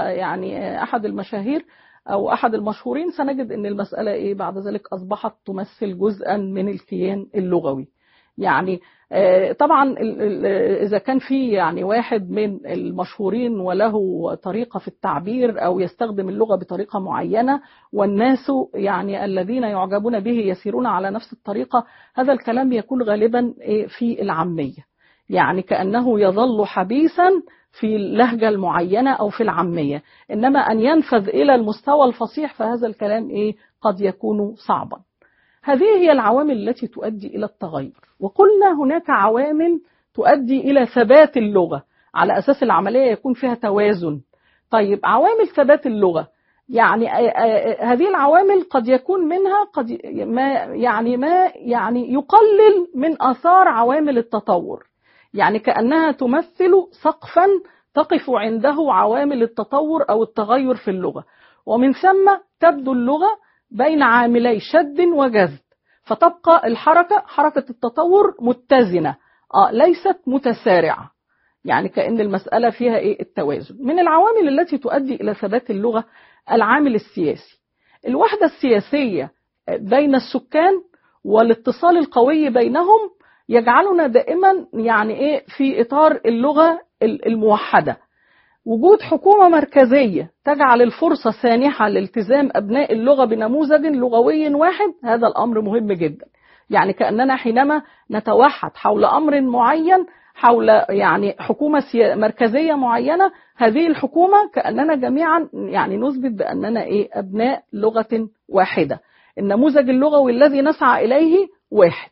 يعني أحد المشاهير أو أحد المشهورين، سنجد أن المسألة إيه بعد ذلك أصبحت تمثل جزءا من الكيان اللغوي. يعني طبعا إذا كان في يعني واحد من المشهورين وله طريقة في التعبير أو يستخدم اللغة بطريقة معينة والناس يعني الذين يعجبون به يسيرون على نفس الطريقة، هذا الكلام يكون غالبا في العامية، يعني كأنه يظل حبيسا في اللهجة المعينة أو في العامية، إنما أن ينفذ إلى المستوى الفصيح فهذا الكلام إيه قد يكون صعبا. هذه هي العوامل التي تؤدي إلى التغير. وقلنا هناك عوامل تؤدي إلى ثبات اللغة على أساس العملية يكون فيها توازن. طيب عوامل ثبات اللغة يعني هذه العوامل قد يكون منها قد ما يعني ما يعني يقلل من آثار عوامل التطور، يعني كأنها تمثل سقفا تقف عنده عوامل التطور أو التغير في اللغة، ومن ثم تبدو اللغة بين عاملي شد وجذب، فتبقى الحركة حركة التطور متزنة آه ليست متسارعة، يعني كأن المسألة فيها إيه التوازن. من العوامل التي تؤدي إلى ثبات اللغة العامل السياسي، الوحدة السياسية بين السكان والاتصال القوي بينهم يجعلنا دائما يعني إيه في إطار اللغة الموحدة. وجود حكومة مركزية تجعل الفرصة سانحة لالتزام أبناء اللغة بنموذج لغوي واحد، هذا الأمر مهم جدا. يعني كأننا حينما نتوحد حول أمر معين، حول يعني حكومة مركزية معينة، هذه الحكومة كأننا جميعا يعني نثبت بأننا إيه أبناء لغة واحدة، النموذج اللغوي الذي نسعى إليه واحد.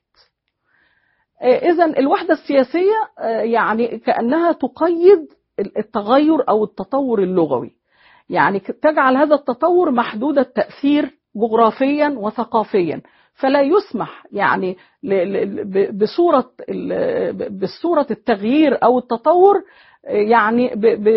إذن الوحدة السياسية يعني كأنها تقيد التغير أو التطور اللغوي، يعني تجعل هذا التطور محدود التأثير جغرافيا وثقافيا، فلا يسمح يعني بصورة بصورة التغيير أو التطور يعني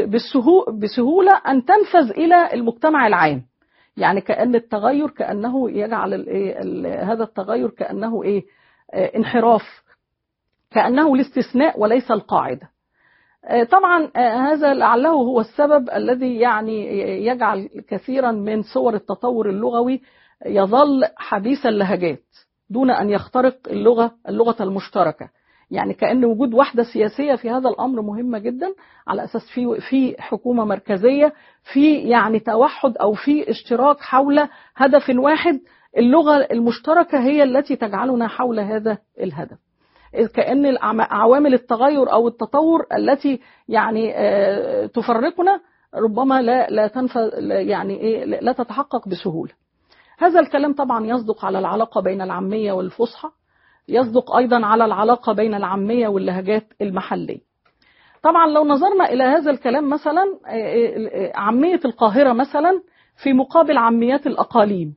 بسهولة أن تنفذ إلى المجتمع العام. يعني كأن التغير كأنه يجعل هذا التغير كأنه إيه انحراف، كأنه الاستثناء وليس القاعدة. طبعا هذا لعله هو السبب الذي يعني يجعل كثيرا من صور التطور اللغوي يظل حبيس اللهجات دون أن يخترق اللغة اللغة المشتركة. يعني كأن وجود وحدة سياسية في هذا الأمر مهمة جدا، على أساس في في حكومة مركزية، في يعني توحد أو في اشتراك حول هدف واحد، اللغة المشتركة هي التي تجعلنا حول هذا الهدف. كأن عوامل التغير أو التطور التي يعني تفرقنا ربما لا لا تنفذ يعني لا تتحقق بسهولة. هذا الكلام طبعا يصدق على العلاقة بين العامية والفصحى، يصدق أيضا على العلاقة بين العامية واللهجات المحلية. طبعا لو نظرنا إلى هذا الكلام مثلا عامية القاهرة مثلا في مقابل عاميات الأقاليم،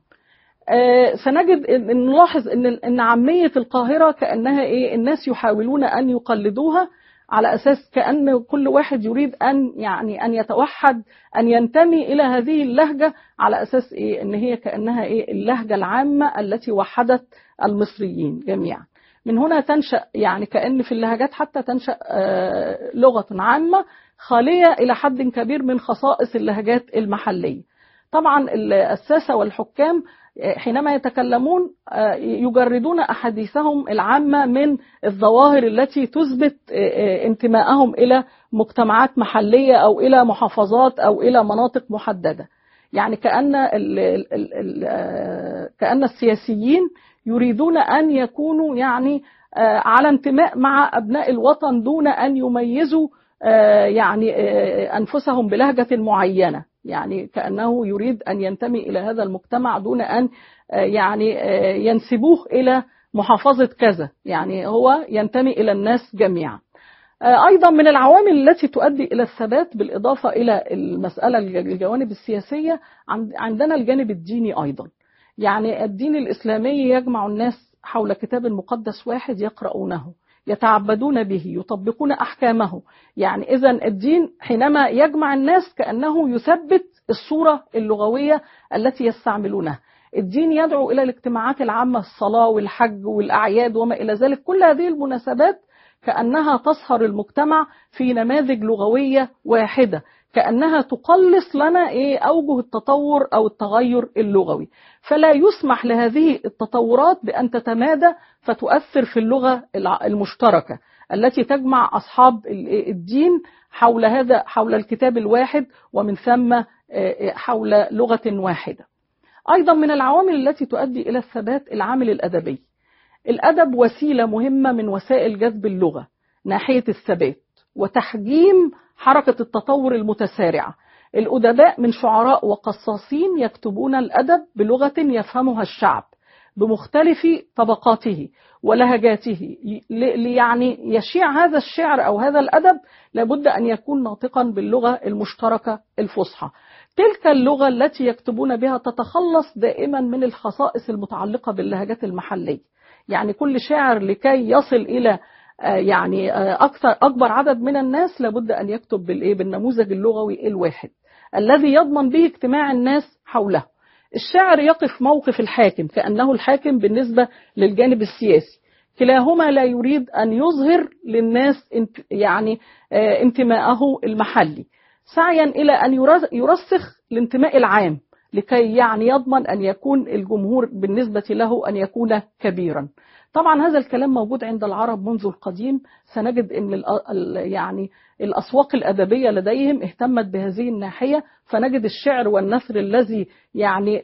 سنجد ان نلاحظ ان ان عاميه القاهره كانها ايه الناس يحاولون ان يقلدوها، على اساس كأن كل واحد يريد ان يعني ان يتوحد، ان ينتمي الى هذه اللهجه، على اساس ايه ان هي كأنها ايه اللهجه العامه التي وحدت المصريين جميعا. من هنا تنشأ يعني كأن في اللهجات حتى تنشأ لغه عامه خاليه الى حد كبير من خصائص اللهجات المحليه. طبعا الساسه والحكام حينما يتكلمون يجردون أحاديثهم العامة من الظواهر التي تثبت انتمائهم إلى مجتمعات محلية أو إلى محافظات أو إلى مناطق محددة. يعني كأن ال ال ال كأن السياسيين يريدون أن يكونوا يعني على انتماء مع أبناء الوطن دون أن يميزوا يعني أنفسهم بلهجة معينة، يعني كأنه يريد أن ينتمي إلى هذا المجتمع دون أن يعني ينسبوه إلى محافظة كذا، يعني هو ينتمي إلى الناس جميعا. أيضا من العوامل التي تؤدي إلى الثبات بالإضافة إلى المسألة الجوانب السياسية عندنا الجانب الديني أيضا. يعني الدين الإسلامي يجمع الناس حول كتاب مقدس واحد يقرؤونه، يتعبدون به، يطبقون أحكامه. يعني إذن الدين حينما يجمع الناس كأنه يثبت الصورة اللغوية التي يستعملونها. الدين يدعو إلى الاجتماعات العامة، الصلاة والحج والأعياد وما إلى ذلك، كل هذه المناسبات كأنها تصهر المجتمع في نماذج لغوية واحدة، كأنها تقلص لنا إيه أوجه التطور أو التغير اللغوي. فلا يسمح لهذه التطورات بأن تتمادى فتؤثر في اللغة المشتركة التي تجمع أصحاب الدين حول هذا حول الكتاب الواحد، ومن ثم حول لغة واحدة. أيضا من العوامل التي تؤدي إلى الثبات العامل الأدبي. الأدب وسيلة مهمة من وسائل جذب اللغة ناحية الثبات وتحجيم حركة التطور المتسارعة. الأدباء من شعراء وقصاصين يكتبون الأدب بلغة يفهمها الشعب بمختلف طبقاته ولهجاته. يعني يشيع هذا الشعر أو هذا الأدب لابد أن يكون ناطقا باللغة المشتركة الفصحى. تلك اللغة التي يكتبون بها تتخلص دائما من الخصائص المتعلقة باللهجات المحلية. يعني كل شاعر لكي يصل إلى يعني أكثر أكبر عدد من الناس لابد أن يكتب بالإيه بالنموذج اللغوي الواحد الذي يضمن به اجتماع الناس حوله. الشاعر يقف موقف الحاكم كأنه الحاكم بالنسبة للجانب السياسي، كلاهما لا يريد أن يظهر للناس يعني انتماءه المحلي، سعيا إلى أن يرسخ الانتماء العام لكي يعني يضمن أن يكون الجمهور بالنسبة له أن يكون كبيرا. طبعا هذا الكلام موجود عند العرب منذ القديم. سنجد أن يعني الأسواق الأدبية لديهم اهتمت بهذه الناحية، فنجد الشعر والنثر الذي يعني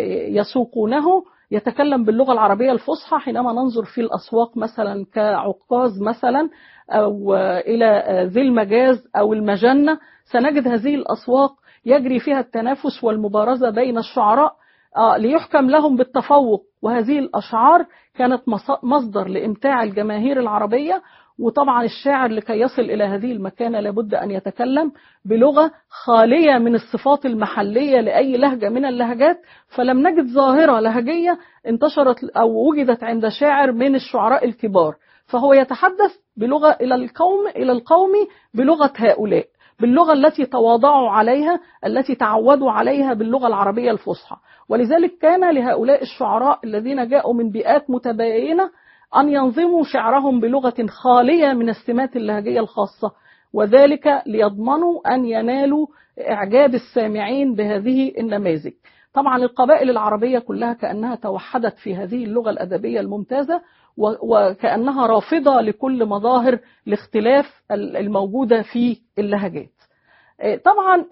يسوقونه يتكلم باللغة العربية الفصحى. حينما ننظر في الأسواق مثلا كعكاظ مثلا أو إلى ذي المجاز أو المجنة، سنجد هذه الأسواق يجري فيها التنافس والمبارزة بين الشعراء ليحكم لهم بالتفوق، وهذه الأشعار كانت مصدر لإمتاع الجماهير العربية. وطبعا الشاعر لكي يصل إلى هذه المكانة لابد أن يتكلم بلغة خالية من الصفات المحلية لأي لهجة من اللهجات. فلم نجد ظاهرة لهجية انتشرت أو وجدت عند شاعر من الشعراء الكبار، فهو يتحدث بلغة إلى القوم إلى القوم بلغة هؤلاء، باللغة التي تواضعوا عليها، التي تعودوا عليها باللغة العربية الفصحى. ولذلك كان لهؤلاء الشعراء الذين جاءوا من بيئات متباينة أن ينظموا شعرهم بلغة خالية من السمات اللهجية الخاصة، وذلك ليضمنوا أن ينالوا إعجاب السامعين بهذه النماذج. طبعا القبائل العربية كلها كأنها توحدت في هذه اللغة الأدبية الممتازة، وكأنها رافضة لكل مظاهر الاختلاف الموجودة في اللهجات. طبعا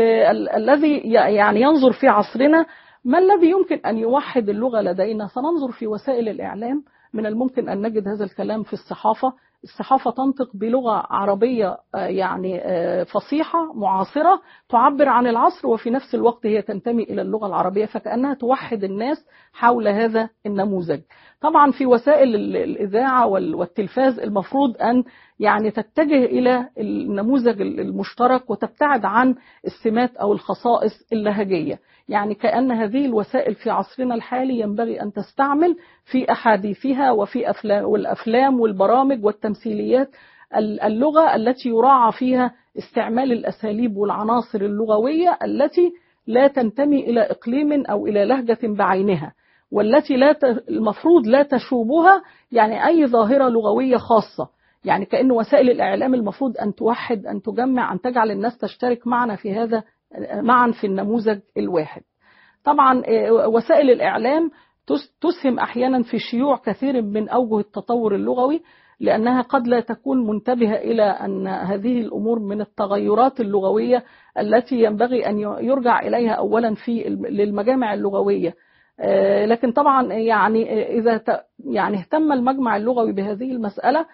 الذي يعني ينظر في عصرنا ما الذي يمكن أن يوحد اللغة لدينا؟ سننظر في وسائل الإعلام. من الممكن أن نجد هذا الكلام في الصحافة. الصحافة تنطق بلغة عربية يعني فصيحة معاصرة تعبر عن العصر، وفي نفس الوقت هي تنتمي إلى اللغة العربية، فكأنها توحد الناس حول هذا النموذج. طبعا في وسائل الإذاعة والتلفاز المفروض أن يعني تتجه إلى النموذج المشترك وتبتعد عن السمات أو الخصائص اللهجية. يعني كأن هذه الوسائل في عصرنا الحالي ينبغي أن تستعمل في أحاديثها وفي أفلام والأفلام والبرامج والتمثيليات اللغة التي يراعى فيها استعمال الأساليب والعناصر اللغوية التي لا تنتمي إلى إقليم أو إلى لهجة بعينها، والتي لا المفروض لا تشوبها يعني أي ظاهرة لغوية خاصة. يعني كأن وسائل الإعلام المفروض أن توحد، أن تجمع، أن تجعل الناس تشترك معنا في هذا معا في النموذج الواحد. طبعا وسائل الإعلام تسهم أحيانا في شيوع كثير من أوجه التطور اللغوي، لأنها قد لا تكون منتبهة إلى أن هذه الأمور من التغيرات اللغوية التي ينبغي أن يرجع إليها أولا في للمجامع اللغوية. لكن طبعا يعني إذا يعني اهتم المجمع اللغوي بهذه المسألة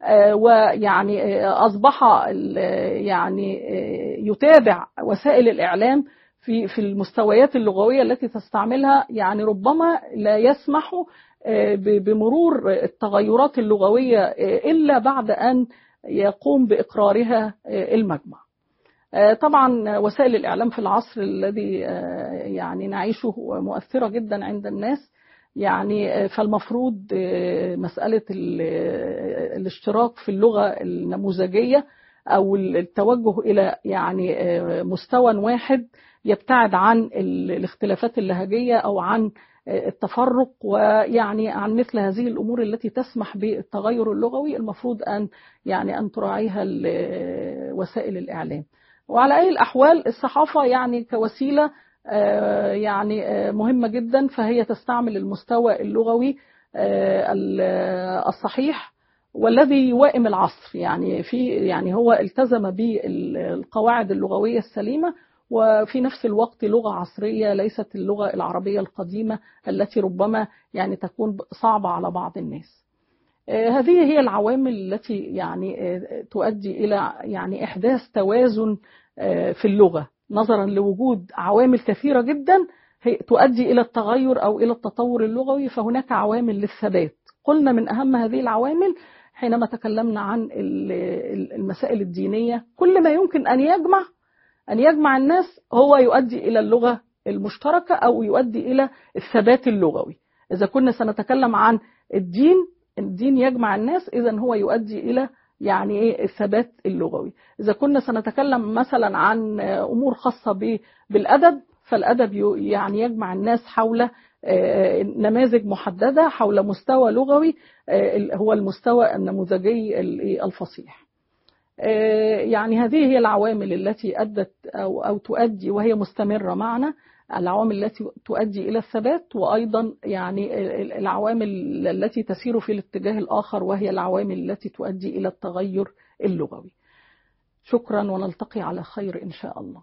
ويعني أصبح يعني يتابع وسائل الإعلام في في المستويات اللغوية التي تستعملها، يعني ربما لا يسمح بمرور التغيرات اللغوية إلا بعد أن يقوم بإقرارها المجمع. طبعا وسائل الإعلام في العصر الذي يعني نعيشه مؤثرة جدا عند الناس، يعني فالمفروض مسألة الاشتراك في اللغة النموذجية أو التوجه إلى يعني مستوى واحد يبتعد عن الاختلافات اللهجية أو عن التفرق، ويعني عن مثل هذه الأمور التي تسمح بالتغير اللغوي المفروض أن يعني أن تراعيها وسائل الإعلام. وعلى أي الأحوال الصحافة يعني كوسيلة يعني مهمة جدا، فهي تستعمل المستوى اللغوي الصحيح والذي يوائم العصر، يعني في يعني هو التزم بالقواعد اللغوية السليمة، وفي نفس الوقت لغة عصرية ليست اللغة العربية القديمة التي ربما يعني تكون صعبة على بعض الناس. هذه هي العوامل التي يعني تؤدي إلى يعني إحداث توازن في اللغة، نظرا لوجود عوامل كثيرة جدا تؤدي إلى التغير أو إلى التطور اللغوي. فهناك عوامل للثبات، قلنا من أهم هذه العوامل حينما تكلمنا عن المسائل الدينية، كل ما يمكن أن يجمع أن يجمع الناس هو يؤدي إلى اللغة المشتركة أو يؤدي إلى الثبات اللغوي. إذا كنا سنتكلم عن الدين، الدين يجمع الناس، إذن هو يؤدي إلى يعني إيه الثبات اللغوي. إذا كنا سنتكلم مثلا عن أمور خاصة بالأدب، فالأدب يعني يجمع الناس حول نماذج محددة، حول مستوى لغوي هو المستوى النموذجي الفصيح. يعني هذه هي العوامل التي أدت أو, أو تؤدي وهي مستمرة معنا، العوامل التي تؤدي إلى الثبات، وأيضا يعني العوامل التي تسير في الاتجاه الآخر وهي العوامل التي تؤدي إلى التغير اللغوي. شكرا، ونلتقي على خير إن شاء الله.